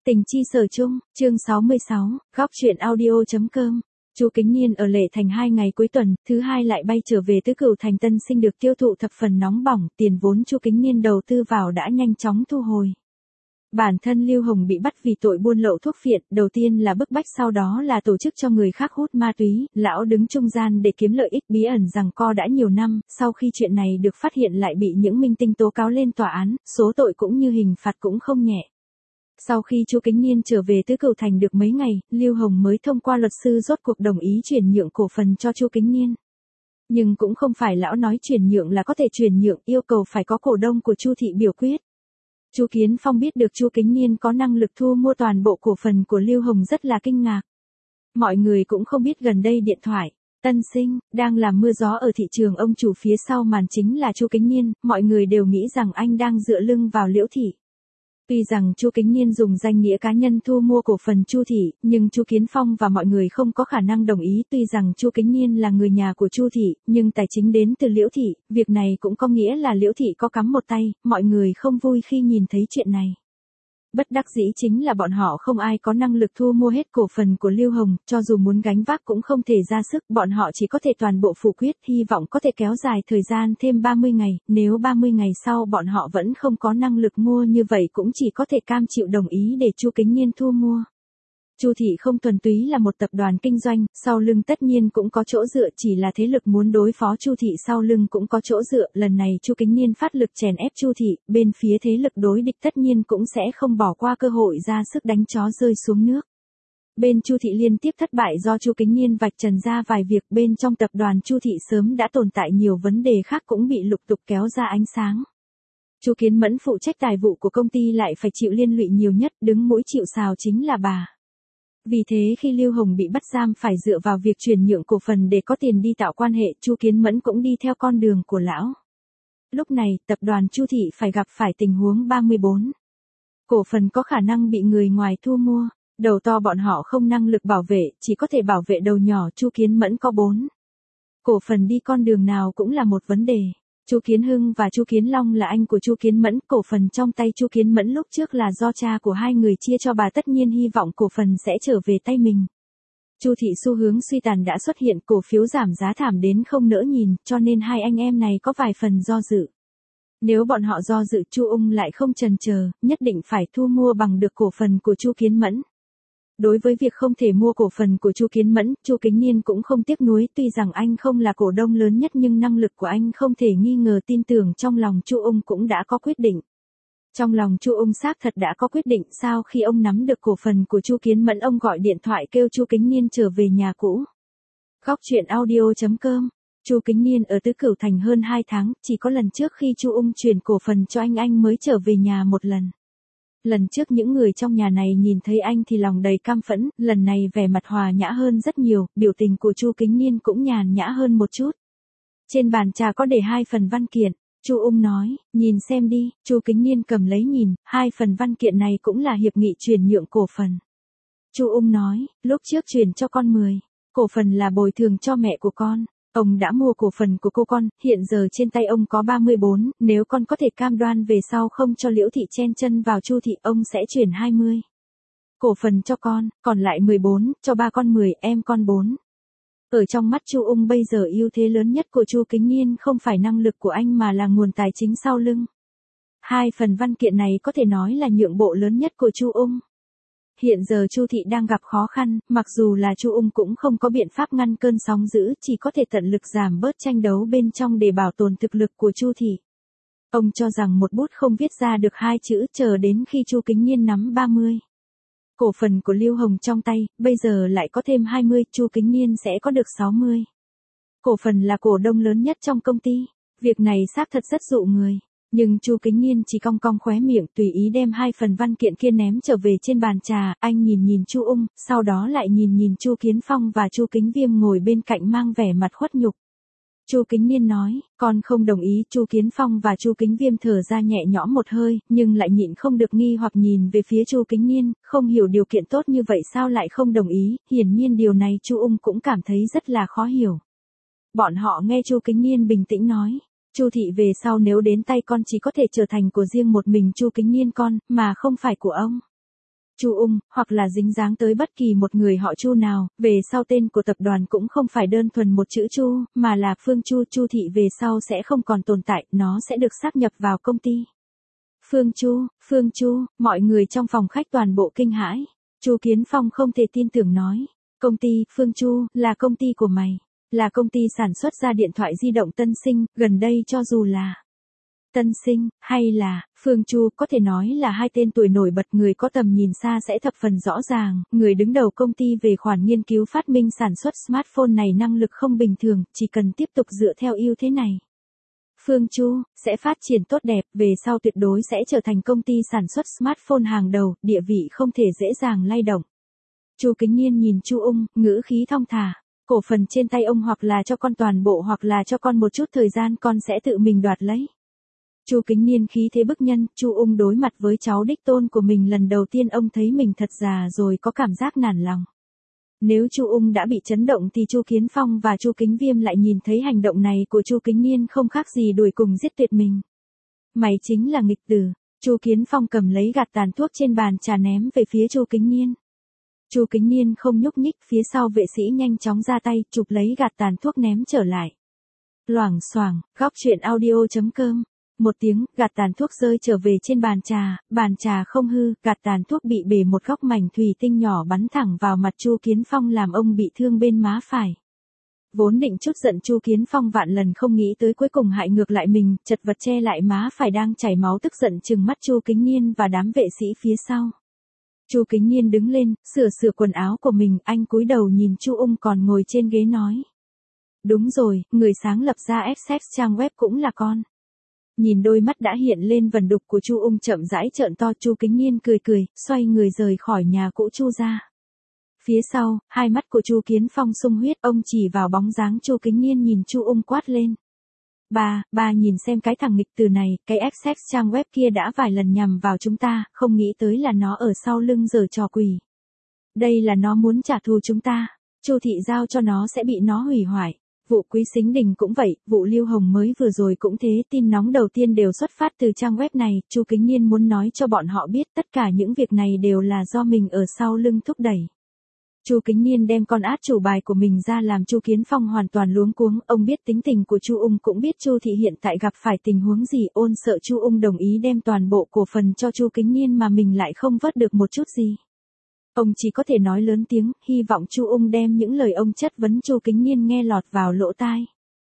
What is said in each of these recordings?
Tình chi sở chung, chương 66, góc truyện audio.com. Chu Kính Niên ở Lệ Thành 2 ngày cuối tuần, thứ hai lại bay trở về Tứ Cửu Thành Tân Sinh được tiêu thụ thập phần nóng bỏng, tiền vốn Chu Kính Niên đầu tư vào đã nhanh chóng thu hồi. Bản thân Lưu Hồng bị bắt vì tội buôn lậu thuốc phiện, đầu tiên là bức bách sau đó là tổ chức cho người khác hút ma túy, lão đứng trung gian để kiếm lợi ích bí ẩn rằng co đã nhiều năm, sau khi chuyện này được phát hiện lại bị những minh tinh tố cáo lên tòa án, số tội cũng như hình phạt cũng không nhẹ. Sau khi Chu Kính Niên trở về Tứ Cửu Thành được mấy ngày, Lưu Hồng mới thông qua luật sư rốt cuộc đồng ý chuyển nhượng cổ phần cho Chu Kính Niên. Nhưng cũng không phải lão nói chuyển nhượng là có thể chuyển nhượng, yêu cầu phải có cổ đông của Chu thị biểu quyết. Chu Kiến Phong biết được Chu Kính Niên có năng lực thu mua toàn bộ cổ phần của Lưu Hồng rất là kinh ngạc. Mọi người cũng không biết gần đây điện thoại Tân Sinh đang làm mưa gió ở thị trường, ông chủ phía sau màn chính là Chu Kính Niên, mọi người đều nghĩ rằng anh đang dựa lưng vào Liễu thị. Tuy rằng Chu Kính Niên dùng danh nghĩa cá nhân thu mua cổ phần Chu thị, nhưng Chu Kiến Phong và mọi người không có khả năng đồng ý. Tuy rằng Chu Kính Niên là người nhà của Chu thị, nhưng tài chính đến từ Liễu thị, việc này cũng có nghĩa là Liễu thị có cắm một tay, mọi người không vui khi nhìn thấy chuyện này. Bất đắc dĩ chính là bọn họ không ai có năng lực thu mua hết cổ phần của Lưu Hồng, cho dù muốn gánh vác cũng không thể ra sức, bọn họ chỉ có thể toàn bộ phủ quyết, hy vọng có thể kéo dài thời gian thêm 30 ngày, nếu 30 ngày sau bọn họ vẫn không có năng lực mua như vậy cũng chỉ có thể cam chịu đồng ý để Chu Kính Niên thu mua. Chu thị không thuần túy là một tập đoàn kinh doanh, sau lưng tất nhiên cũng có chỗ dựa, chỉ là thế lực muốn đối phó Chu thị sau lưng cũng có chỗ dựa, lần này Chu Kính Niên phát lực chèn ép Chu thị, bên phía thế lực đối địch tất nhiên cũng sẽ không bỏ qua cơ hội ra sức đánh chó rơi xuống nước. Bên Chu thị liên tiếp thất bại do Chu Kính Niên vạch trần ra vài việc, bên trong tập đoàn Chu thị sớm đã tồn tại nhiều vấn đề khác cũng bị lục tục kéo ra ánh sáng. Chu Kiến Mẫn phụ trách tài vụ của công ty lại phải chịu liên lụy nhiều nhất, đứng mũi chịu sào chính là bà. Vì thế khi Lưu Hồng bị bắt giam phải dựa vào việc chuyển nhượng cổ phần để có tiền đi tạo quan hệ, Chu Kiến Mẫn cũng đi theo con đường của lão. Lúc này, tập đoàn Chu thị phải gặp phải tình huống 34. Cổ phần có khả năng bị người ngoài thu mua, đầu to bọn họ không năng lực bảo vệ, chỉ có thể bảo vệ đầu nhỏ. Chu Kiến Mẫn có 4. Cổ phần đi con đường nào cũng là một vấn đề. Chu Kiến Hưng và Chu Kiến Long là anh của Chu Kiến Mẫn, cổ phần trong tay Chu Kiến Mẫn lúc trước là do cha của hai người chia cho bà, tất nhiên hy vọng cổ phần sẽ trở về tay mình. Chu thị xu hướng suy tàn đã xuất hiện, cổ phiếu giảm giá thảm đến không nỡ nhìn, cho nên hai anh em này có vài phần do dự. Nếu bọn họ do dự, Chu Ung lại không chần chờ, nhất định phải thu mua bằng được cổ phần của Chu Kiến Mẫn. Đối với việc không thể mua cổ phần của Chu Kiến Mẫn, Chu Kính Niên cũng không tiếc nuối, tuy rằng anh không là cổ đông lớn nhất nhưng năng lực của anh không thể nghi ngờ, tin tưởng trong lòng Chu Ung cũng đã có quyết định. Trong lòng Chu Ung xác thật đã có quyết định, sau khi ông nắm được cổ phần của Chu Kiến Mẫn, ông gọi điện thoại kêu Chu Kính Niên trở về nhà cũ. Góc truyện audio.com. Chu Kính Niên ở Tứ Cửu Thành hơn 2 tháng, chỉ có lần trước khi Chu Ung chuyển cổ phần cho anh mới trở về nhà một lần. Lần trước những người trong nhà này nhìn thấy anh thì lòng đầy cam phẫn, lần này vẻ mặt hòa nhã hơn rất nhiều, biểu tình của Chu Kính Niên cũng nhàn nhã hơn một chút. Trên bàn trà có để 2 phần văn kiện, Chu Ung nói, nhìn xem đi. Chu Kính Niên cầm lấy nhìn, 2 phần văn kiện này cũng là hiệp nghị chuyển nhượng cổ phần. Chu Ung nói, lúc trước chuyển cho con 10 cổ phần là bồi thường cho mẹ của con. Ông đã mua cổ phần của cô con, hiện giờ trên tay ông có 34, nếu con có thể cam đoan về sau không cho Liễu thị chen chân vào Chu thị, ông sẽ chuyển 20 cổ phần cho con, còn lại 14, cho ba con 10, em con 4. Ở trong mắt Chu Ung bây giờ ưu thế lớn nhất của Chu Kính Niên không phải năng lực của anh mà là nguồn tài chính sau lưng. 2 phần văn kiện này có thể nói là nhượng bộ lớn nhất của Chu Ung. Hiện giờ Chu thị đang gặp khó khăn, mặc dù là Chu Ung cũng không có biện pháp ngăn cơn sóng dữ, chỉ có thể tận lực giảm bớt tranh đấu bên trong để bảo tồn thực lực của Chu thị. Ông cho rằng một bút không viết ra được 2 chữ, chờ đến khi Chu Kính Niên nắm 30 cổ phần của Lưu Hồng trong tay, bây giờ lại có thêm 20, Chu Kính Niên sẽ có được 60 cổ phần, là cổ đông lớn nhất trong công ty. Việc này xác thật rất dụ người. Nhưng Chu Kính Niên chỉ cong cong khóe miệng, tùy ý đem 2 phần văn kiện kia ném trở về trên bàn trà, anh nhìn Chu Ung, sau đó lại nhìn Chu Kiến Phong và Chu Kính Viêm ngồi bên cạnh mang vẻ mặt khuất nhục. Chu Kính Niên nói, con không đồng ý. Chu Kiến Phong và Chu Kính Viêm thở ra nhẹ nhõm một hơi, nhưng lại nhịn không được nghi hoặc nhìn về phía Chu Kính Niên, không hiểu điều kiện tốt như vậy sao lại không đồng ý, hiển nhiên điều này Chu Ung cũng cảm thấy rất là khó hiểu. Bọn họ nghe Chu Kính Niên bình tĩnh nói, Chu thị về sau nếu đến tay con chỉ có thể trở thành của riêng một mình Chu Kính Niên con, mà không phải của ông. Chu Ung, hoặc là dính dáng tới bất kỳ một người họ Chu nào, về sau tên của tập đoàn cũng không phải đơn thuần một chữ Chu, mà là Phương Chu. Chu thị về sau sẽ không còn tồn tại, nó sẽ được sáp nhập vào công ty. Phương Chu, mọi người trong phòng khách toàn bộ kinh hãi. Chu Kiến Phong không thể tin tưởng nói, công ty Phương Chu là công ty của mày, là công ty sản xuất ra điện thoại di động Tân Sinh, gần đây cho dù là Tân Sinh, hay là Phương Chu, có thể nói là hai tên tuổi nổi bật, người có tầm nhìn xa sẽ thập phần rõ ràng, người đứng đầu công ty về khoản nghiên cứu phát minh sản xuất smartphone này năng lực không bình thường, chỉ cần tiếp tục dựa theo ưu thế này. Phương Chu sẽ phát triển tốt đẹp, về sau tuyệt đối sẽ trở thành công ty sản xuất smartphone hàng đầu, địa vị không thể dễ dàng lay động. Chu Kính Nhiên nhìn Chu Ung, ngữ khí thong thả, cổ phần trên tay ông hoặc là cho con toàn bộ hoặc là cho con một chút thời gian, con sẽ tự mình đoạt lấy. Chu Kính Nhiên khí thế bức nhân. Chu Ung đối mặt với cháu đích tôn của mình lần đầu tiên ông thấy mình thật già rồi, có cảm giác nản lòng. Nếu Chu Ung đã bị chấn động thì Chu Kiến Phong và Chu Kính Viêm lại nhìn thấy hành động này của Chu Kính Nhiên không khác gì đuổi cùng giết tuyệt mình. Mày chính là nghịch tử. Chu Kiến Phong cầm lấy gạt tàn thuốc trên bàn trà ném về phía Chu Kính Nhiên. Chu Kính Nhiên không nhúc nhích, phía sau vệ sĩ nhanh chóng ra tay chụp lấy gạt tàn thuốc ném trở lại. Loảng xoảng, góc truyện audio.com. Một tiếng, gạt tàn thuốc rơi trở về trên bàn trà không hư, gạt tàn thuốc bị bể một góc, mảnh thủy tinh nhỏ bắn thẳng vào mặt Chu Kiến Phong làm ông bị thương bên má phải. Vốn định chút giận Chu Kiến Phong vạn lần không nghĩ tới cuối cùng hại ngược lại mình, chật vật che lại má phải đang chảy máu, tức giận trừng mắt Chu Kính Nhiên và đám vệ sĩ phía sau. Chu Kính Nhiên đứng lên, sửa quần áo của mình, anh cúi đầu nhìn Chu Ung còn ngồi trên ghế nói. Đúng rồi, người sáng lập ra Essex trang web cũng là con. Nhìn đôi mắt đã hiện lên vần đục của Chu Ung chậm rãi trợn to, Chu Kính Nhiên cười, xoay người rời khỏi nhà cũ Chu ra. Phía sau, hai mắt của Chu Kiến Phong sung huyết, ông chỉ vào bóng dáng Chu Kính Nhiên nhìn Chu Ung quát lên. Ba nhìn xem cái thằng nghịch tử này, cái Essex trang web kia đã vài lần nhằm vào chúng ta, không nghĩ tới là nó ở sau lưng giở trò quỷ. Đây là nó muốn trả thù chúng ta, Chu thị giao cho nó sẽ bị nó hủy hoại. Vụ Quý Sính Đình cũng vậy, vụ Lưu Hồng mới vừa rồi cũng thế, tin nóng đầu tiên đều xuất phát từ trang web này. Chu Kính Nhiên muốn nói cho bọn họ biết tất cả những việc này đều là do mình ở sau lưng thúc đẩy. Chu Kính Nhiên đem con át chủ bài của mình ra làm Chu Kiến Phong hoàn toàn luống cuống, ông biết tính tình của Chu Ung, cũng biết Chu thị hiện tại gặp phải tình huống gì, ôn sợ Chu Ung đồng ý đem toàn bộ cổ phần cho Chu Kính Nhiên mà mình lại không vớt được một chút gì. Ông chỉ có thể nói lớn tiếng, hy vọng Chu Ung đem những lời ông chất vấn Chu Kính Nhiên nghe lọt vào lỗ tai.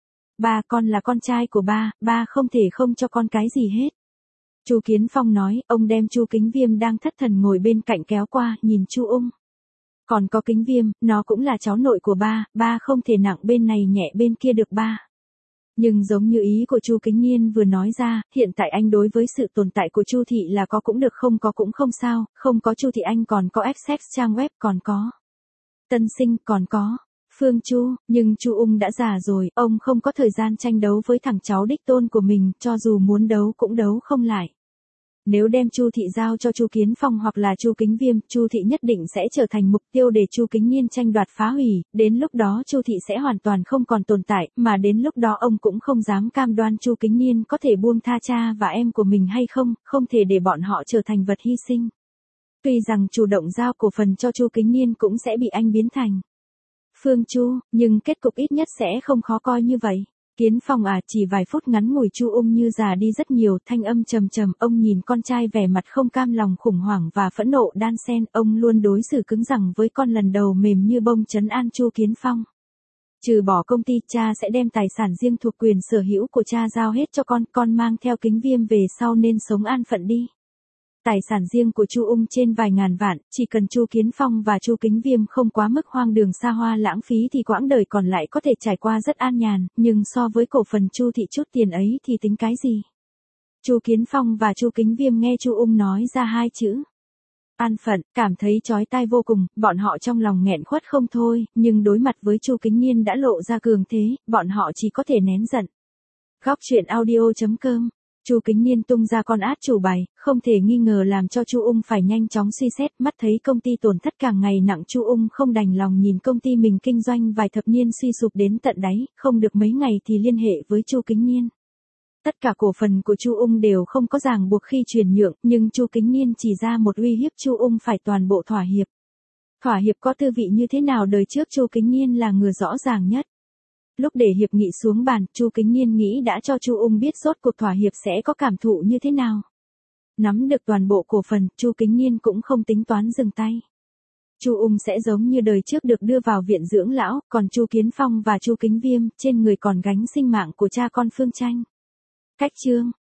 Ba, con là con trai của ba không thể không cho con cái gì hết. Chu Kiến Phong nói, ông đem Chu Kính Viêm đang thất thần ngồi bên cạnh kéo qua, nhìn Chu Ung. Còn có Kính Viêm, nó cũng là cháu nội của ba không thể nặng bên này nhẹ bên kia được ba. Nhưng giống như ý của Chu Kính Nhiên vừa nói ra, hiện tại anh đối với sự tồn tại của Chu thị là có cũng được, không có cũng không sao, không có Chu thị anh còn có Essex trang web, còn có Tân Sinh, còn có Phương Chu, nhưng Chu Ung đã già rồi, ông không có thời gian tranh đấu với thằng cháu đích tôn của mình, cho dù muốn đấu cũng đấu không lại. Nếu đem Chu thị giao cho Chu Kiến Phong hoặc là Chu Kính Viêm, Chu thị nhất định sẽ trở thành mục tiêu để Chu Kính Nhiên tranh đoạt phá hủy, đến lúc đó Chu thị sẽ hoàn toàn không còn tồn tại, mà đến lúc đó ông cũng không dám cam đoan Chu Kính Nhiên có thể buông tha cha và em của mình hay không, không thể để bọn họ trở thành vật hy sinh. Tuy rằng chủ động giao cổ phần cho Chu Kính Nhiên cũng sẽ bị anh biến thành Phương Chu, nhưng kết cục ít nhất sẽ không khó coi như vậy. Kiến Phong chỉ vài phút ngắn ngủi Chu Ung như già đi rất nhiều, thanh âm trầm trầm, ông nhìn con trai vẻ mặt không cam lòng, khủng hoảng và phẫn nộ đan xen, ông luôn đối xử cứng rắn với con, lần đầu mềm như bông trấn an Chu Kiến Phong. Trừ bỏ công ty, cha sẽ đem tài sản riêng thuộc quyền sở hữu của cha giao hết cho con mang theo Kính Viêm về sau nên sống an phận đi. Tài sản riêng của Chu Ung trên vài ngàn vạn, chỉ cần Chu Kiến Phong và Chu Kính Viêm không quá mức hoang đường xa hoa lãng phí thì quãng đời còn lại có thể trải qua rất an nhàn, nhưng so với cổ phần Chu thị chút tiền ấy thì tính cái gì? Chu Kiến Phong và Chu Kính Viêm nghe Chu Ung nói ra hai chữ an phận, cảm thấy chói tai vô cùng, bọn họ trong lòng nghẹn khuất không thôi, nhưng đối mặt với Chu Kính Nhiên đã lộ ra cường thế, bọn họ chỉ có thể nén giận. Góc truyện audio.com. Chu Kính Nhiên tung ra con át chủ bài, không thể nghi ngờ làm cho Chu Ung phải nhanh chóng suy xét, mắt thấy công ty tổn thất càng ngày nặng, Chu Ung không đành lòng nhìn công ty mình kinh doanh vài thập niên suy sụp đến tận đáy, không được mấy ngày thì liên hệ với Chu Kính Nhiên. Tất cả cổ phần của Chu Ung đều không có ràng buộc khi chuyển nhượng, nhưng Chu Kính Niên chỉ ra một uy hiếp Chu Ung phải toàn bộ thỏa hiệp. Thỏa hiệp có tư vị như thế nào đời trước Chu Kính Niên là người rõ ràng nhất. Lúc để hiệp nghị xuống bàn, Chu Kính Niên nghĩ đã cho Chu Ung biết rốt cuộc thỏa hiệp sẽ có cảm thụ như thế nào. Nắm được toàn bộ cổ phần, Chu Kính Niên cũng không tính toán dừng tay. Chu Ung sẽ giống như đời trước được đưa vào viện dưỡng lão, còn Chu Kiến Phong và Chu Kính Viêm trên người còn gánh sinh mạng của cha con Phương Tranh. Cách chương